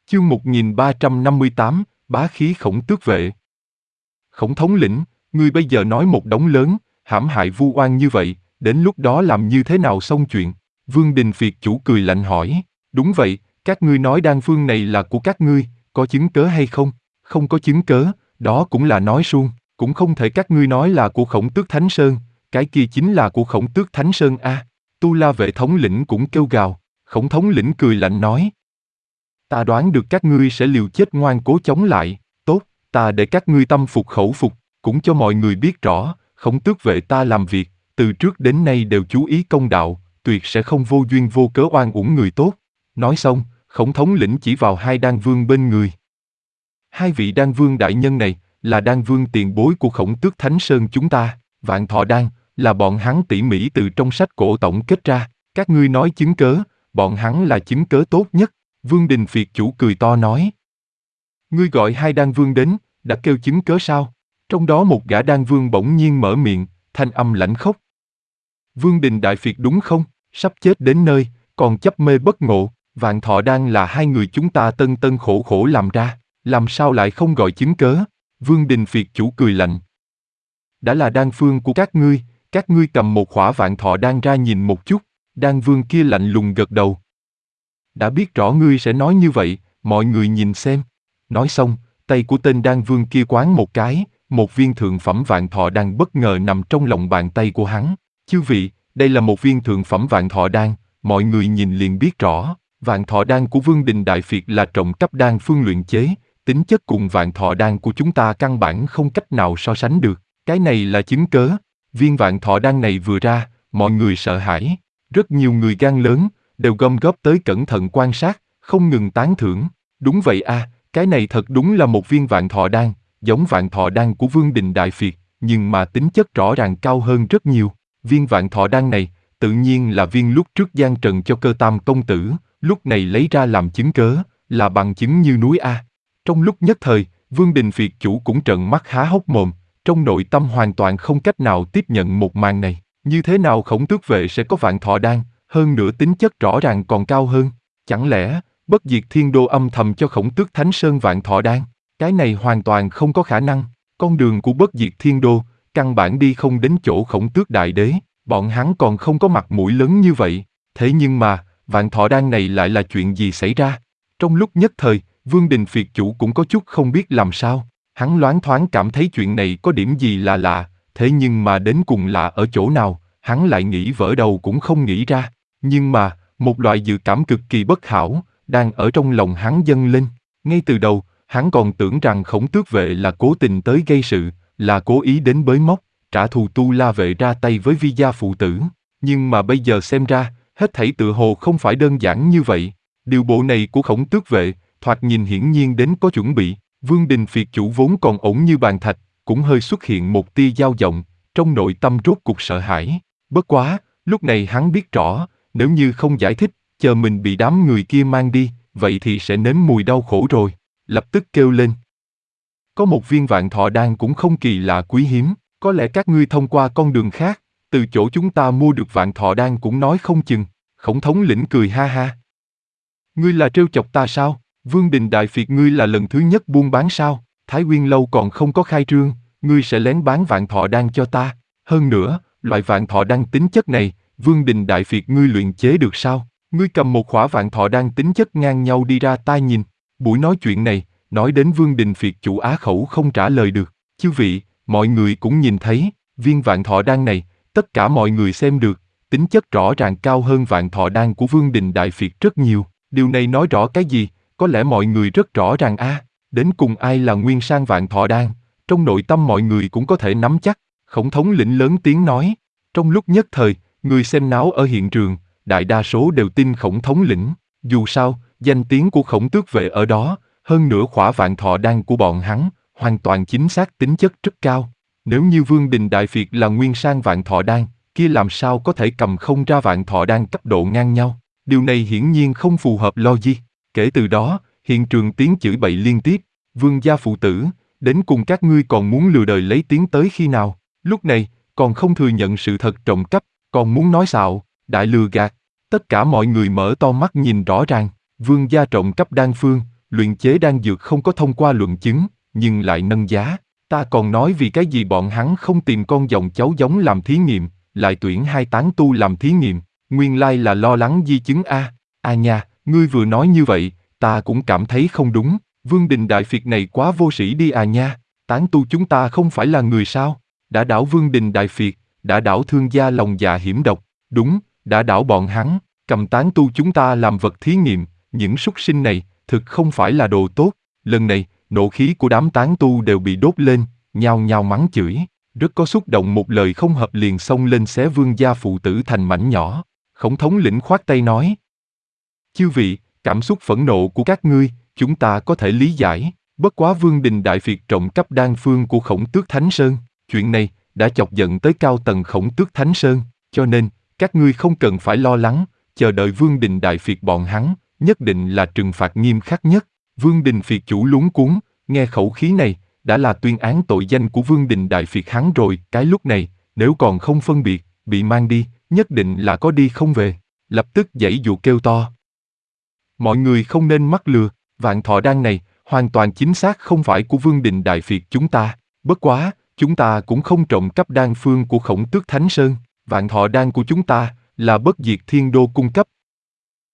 Chương 1358, bá khí Khổng Tước Vệ. Khổng thống lĩnh, ngươi bây giờ nói một đống lớn, hãm hại vu oan như vậy, đến lúc đó làm như thế nào xong chuyện? Vương Đình Phiệt chủ cười lạnh hỏi. Đúng vậy, các ngươi nói đan phương này là của các ngươi, có chứng cớ hay không? Không có chứng cớ, đó cũng là nói suông, cũng không thể các ngươi nói là của Khổng Tước Thánh Sơn, cái kia chính là của Khổng Tước Thánh Sơn a. Tu La vệ thống lĩnh cũng kêu gào. Khổng thống lĩnh cười lạnh nói. Ta đoán được các ngươi sẽ liều chết ngoan cố chống lại, tốt, ta để các ngươi tâm phục khẩu phục, cũng cho mọi người biết rõ, Khổng Tước vệ ta làm việc, từ trước đến nay đều chú ý công đạo, tuyệt sẽ không vô duyên vô cớ oan uổng người tốt. Nói xong, Khổng thống lĩnh chỉ vào hai đan vương bên người. Hai vị đan vương đại nhân này, là đan vương tiền bối của Khổng Tước Thánh Sơn chúng ta, Vạn Thọ Đan, là bọn hắn tỉ mỉ từ trong sách cổ tổng kết ra, các ngươi nói chứng cớ, bọn hắn là chứng cớ tốt nhất. Vương Đình Phiệt chủ cười to nói. Ngươi gọi hai đan vương đến, đã kêu chứng cớ sao? Trong đó một gã đan vương bỗng nhiên mở miệng, thanh âm lãnh khốc. Vương Đình Đại Phiệt đúng không? Sắp chết đến nơi, còn chấp mê bất ngộ, Vạn Thọ Đan là hai người chúng ta tân tân khổ khổ làm ra, làm sao lại không gọi chứng cớ? Vương Đình Phiệt chủ cười lạnh. Đã là đan phương của các ngươi cầm một khỏa Vạn Thọ Đan ra nhìn một chút, đan vương kia lạnh lùng gật đầu. Đã biết rõ ngươi sẽ nói như vậy, mọi người nhìn xem. Nói xong, tay của tên đan vương kia quán một cái, một viên thượng phẩm Vạn Thọ Đan bất ngờ nằm trong lòng bàn tay của hắn. Chư vị, đây là một viên thượng phẩm Vạn Thọ Đan, mọi người nhìn liền biết rõ. Vạn Thọ Đan của Vương Đình Đại Phiệt là trọng cấp đan phương luyện chế, tính chất cùng Vạn Thọ Đan của chúng ta căn bản không cách nào so sánh được. Cái này là chứng cớ. Viên Vạn Thọ Đan này vừa ra, mọi người sợ hãi. Rất nhiều người gan lớn, đều gom góp tới cẩn thận quan sát, không ngừng tán thưởng. Đúng vậy a, cái này thật đúng là một viên Vạn Thọ Đan, giống Vạn Thọ Đan của Vương Đình Đại Phiệt, nhưng mà tính chất rõ ràng cao hơn rất nhiều. Viên Vạn Thọ Đan này, tự nhiên là viên lúc trước Giang Trần cho Cơ Tam công tử, lúc này lấy ra làm chứng cớ, là bằng chứng như núi a. Trong lúc nhất thời, Vương Đình Phiệt chủ cũng trợn mắt há hốc mồm, trong nội tâm hoàn toàn không cách nào tiếp nhận một màn này. Như thế nào Khổng Tước vệ sẽ có Vạn Thọ Đan, hơn nữa tính chất rõ ràng còn cao hơn? Chẳng lẽ Bất Diệt Thiên Đô âm thầm cho Khổng Tước Thánh Sơn Vạn Thọ Đan? Cái này hoàn toàn không có khả năng. Con đường của Bất Diệt Thiên Đô căn bản đi không đến chỗ Khổng Tước Đại Đế, bọn hắn còn không có mặt mũi lớn như vậy. Thế nhưng mà, Vạn Thọ Đan này lại là chuyện gì xảy ra? Trong lúc nhất thời, Vương Đình Phiệt chủ cũng có chút không biết làm sao. Hắn loáng thoáng cảm thấy chuyện này có điểm gì là lạ, thế nhưng mà đến cùng lạ ở chỗ nào, hắn lại nghĩ vỡ đầu cũng không nghĩ ra. Nhưng mà, một loại dự cảm cực kỳ bất hảo, đang ở trong lòng hắn dâng lên. Ngay từ đầu, hắn còn tưởng rằng Khổng Tước vệ là cố tình tới gây sự, là cố ý đến bới móc, trả thù Tu La vệ ra tay với Vi gia phụ tử. Nhưng mà bây giờ xem ra, hết thảy tựa hồ không phải đơn giản như vậy. Điều bộ này của Khổng Tước vệ, thoạt nhìn hiển nhiên đến có chuẩn bị. Vương Đình Phiệt chủ vốn còn ổn như bàn thạch, cũng hơi xuất hiện một tia dao động, trong nội tâm rốt cục sợ hãi. Bất quá, lúc này hắn biết rõ, nếu như không giải thích, chờ mình bị đám người kia mang đi, vậy thì sẽ nếm mùi đau khổ rồi. Lập tức kêu lên. Có một viên Vạn Thọ Đan cũng không kỳ lạ quý hiếm, có lẽ các ngươi thông qua con đường khác, từ chỗ chúng ta mua được Vạn Thọ Đan cũng nói không chừng. Khổng thống lĩnh cười ha ha. Ngươi là trêu chọc ta sao? Vương Đình Đại Phiệt ngươi là lần thứ nhất buôn bán sao? Thái Nguyên lâu còn không có khai trương, ngươi sẽ lén bán Vạn Thọ Đan cho ta. Hơn nữa, loại Vạn Thọ Đan tính chất này, Vương Đình Đại Phiệt ngươi luyện chế được sao? Ngươi cầm một khỏa Vạn Thọ Đan tính chất ngang nhau đi ra ta nhìn. Buổi nói chuyện này, nói đến Vương Đình Phiệt chủ á khẩu không trả lời được. Chư vị, mọi người cũng nhìn thấy, viên Vạn Thọ Đan này, tất cả mọi người xem được, tính chất rõ ràng cao hơn Vạn Thọ Đan của Vương Đình Đại Phiệt rất nhiều. Điều này nói rõ cái gì? Có lẽ mọi người rất rõ ràng đến cùng ai là nguyên sang Vạn Thọ Đan, trong nội tâm mọi người cũng có thể nắm chắc. Khổng thống lĩnh lớn tiếng nói. Trong lúc nhất thời, người xem náo ở hiện trường, đại đa số đều tin Khổng thống lĩnh. Dù sao, danh tiếng của Khổng Tước vệ ở đó, hơn nữa khỏa Vạn Thọ Đan của bọn hắn, hoàn toàn chính xác tính chất rất cao. Nếu như Vương Đình Đại Phiệt là nguyên sang Vạn Thọ Đan, kia làm sao có thể cầm không ra Vạn Thọ Đan cấp độ ngang nhau? Điều này hiển nhiên không phù hợp logic. Kể từ đó, hiện trường tiếng chửi bậy liên tiếp. Vương gia phụ tử, đến cùng các ngươi còn muốn lừa đời lấy tiếng tới khi nào? Lúc này, còn không thừa nhận sự thật trộm cắp, còn muốn nói xạo, đại lừa gạt. Tất cả mọi người mở to mắt nhìn rõ ràng. Vương gia trộm cắp đan phương, luyện chế đan dược không có thông qua luận chứng, nhưng lại nâng giá. Ta còn nói vì cái gì bọn hắn không tìm con dòng cháu giống làm thí nghiệm, lại tuyển 2 tán tu làm thí nghiệm, nguyên lai là lo lắng di chứng a. À nha, ngươi vừa nói như vậy, ta cũng cảm thấy không đúng, Vương Đình Đại Phiệt này quá vô sĩ đi à nha, tán tu chúng ta không phải là người sao? Đã đảo Vương Đình Đại Phiệt, đã đảo thương gia lòng dạ hiểm độc, đúng, đã đảo bọn hắn, cầm tán tu chúng ta làm vật thí nghiệm, những súc sinh này, thực không phải là đồ tốt. Lần này, nộ khí của đám tán tu đều bị đốt lên, nhao nhao mắng chửi, rất có xúc động, một lời không hợp liền xông lên xé Vương gia phụ tử thành mảnh nhỏ. Khổng thống lĩnh khoát tay nói: chư vị, cảm xúc phẫn nộ của các ngươi, chúng ta có thể lý giải, bất quá Vương Đình Đại Phiệt trộm cắp đan phương của Khổng Tước Thánh Sơn, chuyện này đã chọc giận tới cao tầng Khổng Tước Thánh Sơn, cho nên, các ngươi không cần phải lo lắng, chờ đợi Vương Đình Đại Phiệt bọn hắn, nhất định là trừng phạt nghiêm khắc nhất. Vương Đình Phiệt chủ luống cuống, nghe khẩu khí này, đã là tuyên án tội danh của Vương Đình Đại Phiệt hắn rồi, cái lúc này, nếu còn không phân biệt, bị mang đi, nhất định là có đi không về, lập tức giãy giụa kêu to. Mọi người không nên mắc lừa, vạn thọ đan này, hoàn toàn chính xác không phải của Vương Đình Đại Phiệt chúng ta, bất quá, chúng ta cũng không trộm cắp đan phương của Khổng Tước Thánh Sơn, vạn thọ đan của chúng ta, là Bất Diệt Thiên Đô cung cấp,